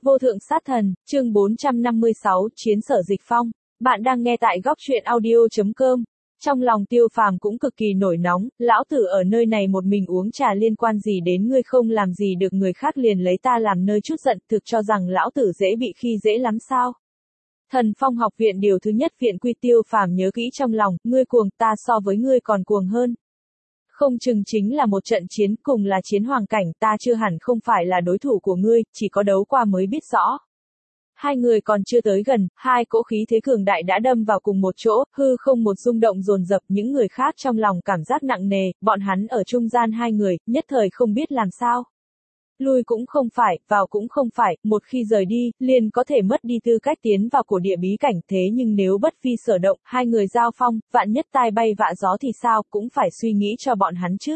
Vô thượng sát thần, chương 456, chiến Sở Dịch Phong. Bạn đang nghe tại góc truyện audio.com. Trong lòng Tiêu Phàm cũng cực kỳ nổi nóng, lão tử ở nơi này một mình uống trà liên quan gì đến ngươi, không làm gì được người khác liền lấy ta làm nơi chút giận, thực cho rằng lão tử dễ bị khi dễ lắm sao? Thần Phong học viện điều thứ nhất viện quy. Tiêu Phàm nhớ kỹ trong lòng, ngươi cuồng, ta so với ngươi còn cuồng hơn. Không chừng chính là một trận chiến, cùng là chiến hoàng cảnh, ta chưa hẳn không phải là đối thủ của ngươi, chỉ có đấu qua mới biết rõ. Hai người còn chưa tới gần, hai cỗ khí thế cường đại đã đâm vào cùng một chỗ, hư không một rung động dồn dập, những người khác trong lòng cảm giác nặng nề, bọn hắn ở trung gian hai người, nhất thời không biết làm sao. Lui cũng không phải, vào cũng không phải, một khi rời đi, liền có thể mất đi tư cách tiến vào cổ địa bí cảnh, thế nhưng nếu bất vi sở động, hai người giao phong, vạn nhất tai bay vạ gió thì sao, cũng phải suy nghĩ cho bọn hắn chứ.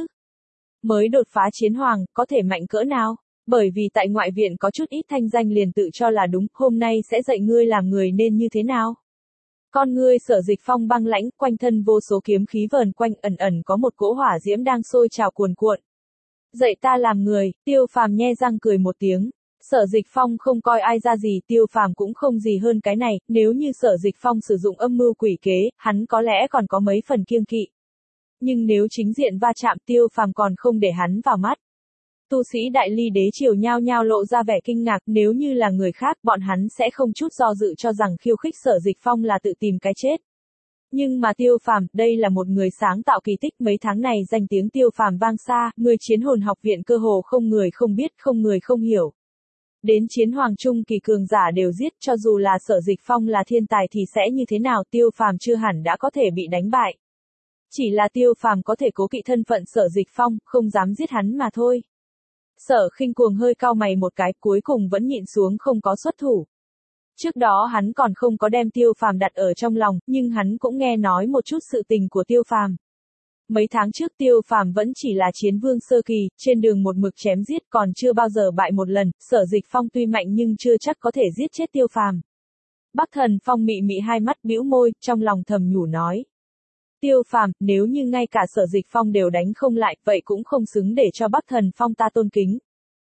Mới đột phá chiến hoàng, có thể mạnh cỡ nào? Bởi vì tại ngoại viện có chút ít thanh danh liền tự cho là đúng, hôm nay sẽ dạy ngươi làm người nên như thế nào? Con ngươi Sở Dịch Phong băng lãnh, quanh thân vô số kiếm khí vờn quanh, ẩn ẩn có một cỗ hỏa diễm đang sôi trào cuồn cuộn. Dạy ta làm người, Tiêu Phàm nhe răng cười một tiếng. Sở Dịch Phong không coi ai ra gì, Tiêu Phàm cũng không gì hơn cái này, nếu như Sở Dịch Phong sử dụng âm mưu quỷ kế, hắn có lẽ còn có mấy phần kiêng kỵ. Nhưng nếu chính diện va chạm, Tiêu Phàm còn không để hắn vào mắt. Tu sĩ Đại Ly đế triều nhao nhao lộ ra vẻ kinh ngạc, nếu như là người khác, bọn hắn sẽ không chút do dự cho rằng khiêu khích Sở Dịch Phong là tự tìm cái chết. Nhưng mà Tiêu Phàm, đây là một người sáng tạo kỳ tích, mấy tháng này danh tiếng Tiêu Phàm vang xa, người chiến hồn học viện cơ hồ không người không biết, không người không hiểu. Đến chiến hoàng trung kỳ cường giả đều giết, cho dù là Sở Dịch Phong là thiên tài thì sẽ như thế nào, Tiêu Phàm chưa hẳn đã có thể bị đánh bại. Chỉ là Tiêu Phàm có thể cố kỵ thân phận Sở Dịch Phong, không dám giết hắn mà thôi. Sở Khinh Cuồng hơi cau mày một cái, cuối cùng vẫn nhịn xuống không có xuất thủ. Trước đó hắn còn không có đem Tiêu Phàm đặt ở trong lòng, nhưng hắn cũng nghe nói một chút sự tình của Tiêu Phàm. Mấy tháng trước Tiêu Phàm vẫn chỉ là chiến vương sơ kỳ, trên đường một mực chém giết, còn chưa bao giờ bại một lần, Sở Dịch Phong tuy mạnh nhưng chưa chắc có thể giết chết Tiêu Phàm. Bắc Thần Phong mị mị hai mắt bĩu môi, trong lòng thầm nhủ nói. Tiêu Phàm, nếu như ngay cả Sở Dịch Phong đều đánh không lại, vậy cũng không xứng để cho Bắc Thần Phong ta tôn kính.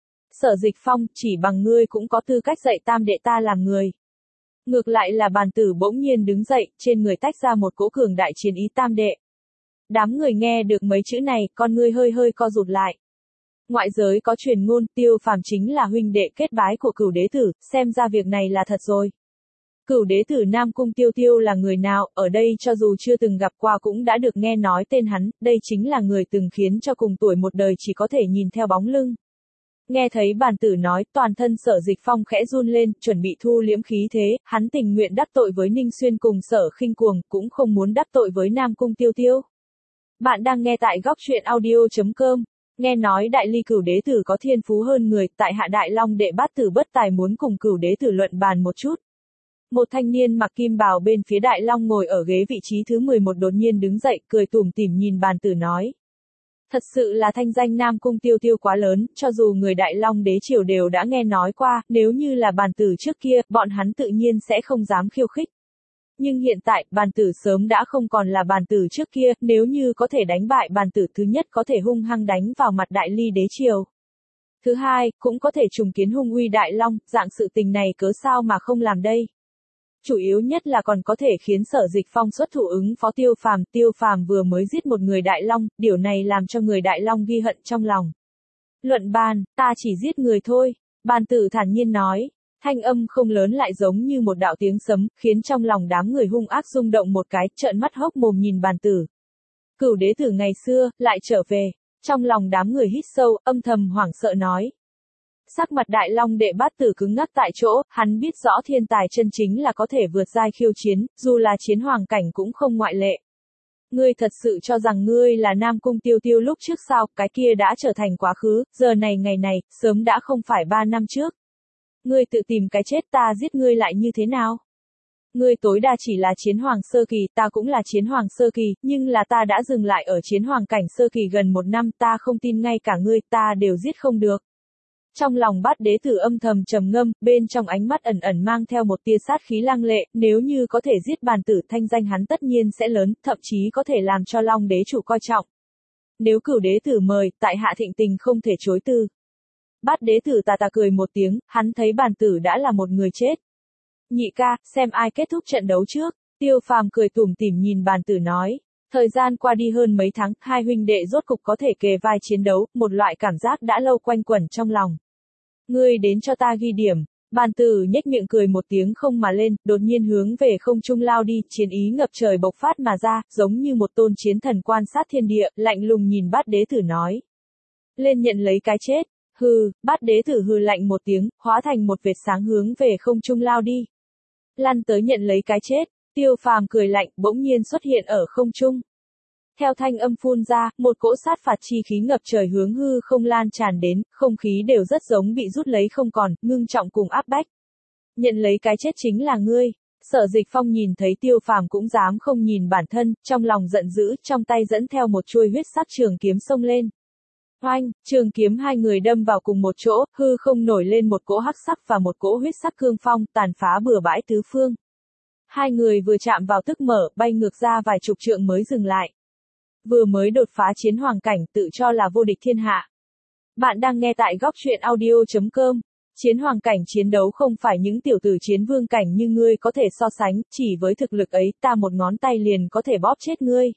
Sở Dịch Phong, chỉ bằng ngươi cũng có tư cách dạy tam đệ ta làm người. Ngược lại là Bàn Tử bỗng nhiên đứng dậy, trên người tách ra một cỗ cường đại chiến ý, tam đệ. Đám người nghe được mấy chữ này, con ngươi hơi hơi co rụt lại. Ngoại giới có truyền ngôn, Tiêu Phàm chính là huynh đệ kết bái của Cửu Đế Tử, xem ra việc này là thật rồi. Cửu Đế Tử Nam Cung Tiêu Tiêu là người nào, ở đây cho dù chưa từng gặp qua cũng đã được nghe nói tên hắn, đây chính là người từng khiến cho cùng tuổi một đời chỉ có thể nhìn theo bóng lưng. Nghe thấy Bàn Tử nói, toàn thân Sở Dịch Phong khẽ run lên, chuẩn bị thu liễm khí thế, hắn tình nguyện đắc tội với Ninh Xuyên cùng Sở Khinh Cuồng, cũng không muốn đắc tội với Nam Cung Tiêu Tiêu. Bạn đang nghe tại góc truyện audio.com. Nghe nói Đại Ly Cửu Đế Tử có thiên phú hơn người, tại hạ Đại Long đệ Bát Tử Bất Tài muốn cùng Cửu Đế Tử luận bàn một chút. Một thanh niên mặc kim bào bên phía Đại Long ngồi ở ghế vị trí thứ 11 đột nhiên đứng dậy, cười tủm tỉm nhìn Bàn Tử nói. Thật sự là thanh danh Nam Cung Tiêu Tiêu quá lớn, cho dù người Đại Long đế triều đều đã nghe nói qua, nếu như là Bàn Tử trước kia, bọn hắn tự nhiên sẽ không dám khiêu khích. Nhưng hiện tại, Bàn Tử sớm đã không còn là Bàn Tử trước kia, nếu như có thể đánh bại Bàn Tử, thứ nhất có thể hung hăng đánh vào mặt Đại Ly đế triều. Thứ hai, cũng có thể trùng kiến hung uy Đại Long, dạng sự tình này cớ sao mà không làm đây. Chủ yếu nhất là còn có thể khiến Sở Dịch Phong xuất thủ ứng phó Tiêu Phàm. Tiêu Phàm vừa mới giết một người Đại Long, điều này làm cho người Đại Long ghi hận trong lòng. Luận bàn, ta chỉ giết người thôi, Bàn Tử thản nhiên nói. Thanh âm không lớn lại giống như một đạo tiếng sấm, khiến trong lòng đám người hung ác rung động một cái, trợn mắt hốc mồm nhìn Bàn Tử. Cửu Đế Tử ngày xưa, lại trở về. Trong lòng đám người hít sâu, âm thầm hoảng sợ nói. Sắc mặt Đại Long đệ Bát Tử cứng ngắc tại chỗ, hắn biết rõ thiên tài chân chính là có thể vượt giai khiêu chiến, dù là chiến hoàng cảnh cũng không ngoại lệ. Ngươi thật sự cho rằng ngươi là Nam Cung Tiêu Tiêu lúc trước sao, cái kia đã trở thành quá khứ, giờ này ngày này, sớm đã không phải 3 năm trước. Ngươi tự tìm cái chết, ta giết ngươi lại như thế nào? Ngươi tối đa chỉ là chiến hoàng sơ kỳ, ta cũng là chiến hoàng sơ kỳ, nhưng là ta đã dừng lại ở chiến hoàng cảnh sơ kỳ gần 1 năm, ta không tin ngay cả ngươi, ta đều giết không được. Trong lòng Bát Đế Tử âm thầm trầm ngâm, bên trong ánh mắt ẩn ẩn mang theo một tia sát khí lăng lệ, nếu như có thể giết Bàn Tử, thanh danh hắn tất nhiên sẽ lớn, thậm chí có thể làm cho Long đế chủ coi trọng. Nếu Cửu Đế Tử mời, tại hạ thịnh tình không thể chối từ. Bát đế tử tà tà cười một tiếng, hắn thấy bàn tử đã là một người chết. Nhị ca, xem ai kết thúc trận đấu trước. Tiêu Phàm cười tủm tỉm nhìn bàn tử nói. Thời gian qua đi hơn mấy tháng, hai huynh đệ rốt cục có thể kề vai chiến đấu, một loại cảm giác đã lâu quanh quẩn trong lòng. Ngươi đến cho ta ghi điểm. Bàn tử nhếch miệng cười một tiếng không mà lên, đột nhiên hướng về không trung lao đi, chiến ý ngập trời bộc phát mà ra, giống như một tôn chiến thần quan sát thiên địa, lạnh lùng nhìn bát đế tử nói. Lên nhận lấy cái chết. Hừ, bát đế tử hừ lạnh một tiếng, hóa thành một vệt sáng hướng về không trung lao đi. Lăn tới nhận lấy cái chết. Tiêu Phàm cười lạnh, bỗng nhiên xuất hiện ở không trung. Theo thanh âm phun ra, một cỗ sát phạt chi khí ngập trời hướng hư không lan tràn đến, không khí đều rất giống bị rút lấy không còn, ngưng trọng cùng áp bách. Nhận lấy cái chết chính là ngươi. Sở Dịch Phong nhìn thấy Tiêu Phàm cũng dám không nhìn bản thân, trong lòng giận dữ, trong tay dẫn theo một chuôi huyết sắc trường kiếm xông lên. Oanh, trường kiếm hai người đâm vào cùng một chỗ, hư không nổi lên một cỗ hắc sắc và một cỗ huyết sắc cương phong, tàn phá bừa bãi tứ phương. Hai người vừa chạm vào tức mở, bay ngược ra vài chục trượng mới dừng lại. Vừa mới đột phá chiến hoàng cảnh, tự cho là vô địch thiên hạ. Bạn đang nghe tại góc truyện audio.com. Chiến hoàng cảnh chiến đấu không phải những tiểu tử chiến vương cảnh như ngươi có thể so sánh, chỉ với thực lực ấy, ta một ngón tay liền có thể bóp chết ngươi.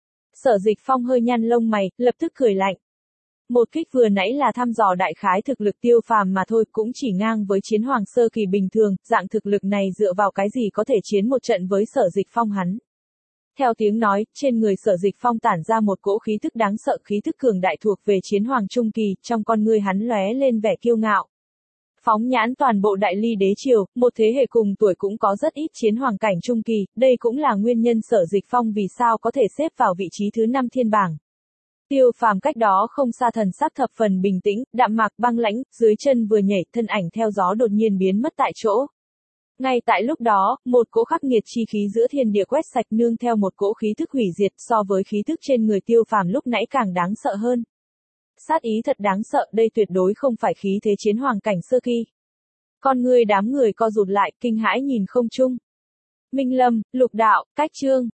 Sở Dịch Phong hơi nhăn lông mày, lập tức cười lạnh. Một kích vừa nãy là thăm dò đại khái thực lực Tiêu Phàm mà thôi, cũng chỉ ngang với chiến hoàng sơ kỳ bình thường, dạng thực lực này dựa vào cái gì có thể chiến một trận với Sở Dịch Phong hắn. Theo tiếng nói, trên người Sở Dịch Phong tản ra một cỗ khí tức đáng sợ, khí tức cường đại thuộc về chiến hoàng trung kỳ, trong con ngươi hắn lóe lên vẻ kiêu ngạo. Phóng nhãn toàn bộ Đại Ly đế triều, một thế hệ cùng tuổi cũng có rất ít chiến hoàng cảnh trung kỳ, đây cũng là nguyên nhân Sở Dịch Phong vì sao có thể xếp vào vị trí thứ 5 thiên bảng. Tiêu Phàm cách đó không xa thần sắc thập phần bình tĩnh, đạm mạc băng lãnh, dưới chân vừa nhảy, thân ảnh theo gió đột nhiên biến mất tại chỗ. Ngay tại lúc đó, một cỗ khắc nghiệt chi khí giữa thiên địa quét sạch nương theo một cỗ khí thức hủy diệt, so với khí thức trên người Tiêu Phàm lúc nãy càng đáng sợ hơn. Sát ý thật đáng sợ, đây tuyệt đối không phải khí thế chiến hoàng cảnh sơ kỳ. Con người đám người co rụt lại, kinh hãi nhìn không trung. Minh Lâm, Lục Đạo, Cách Chương.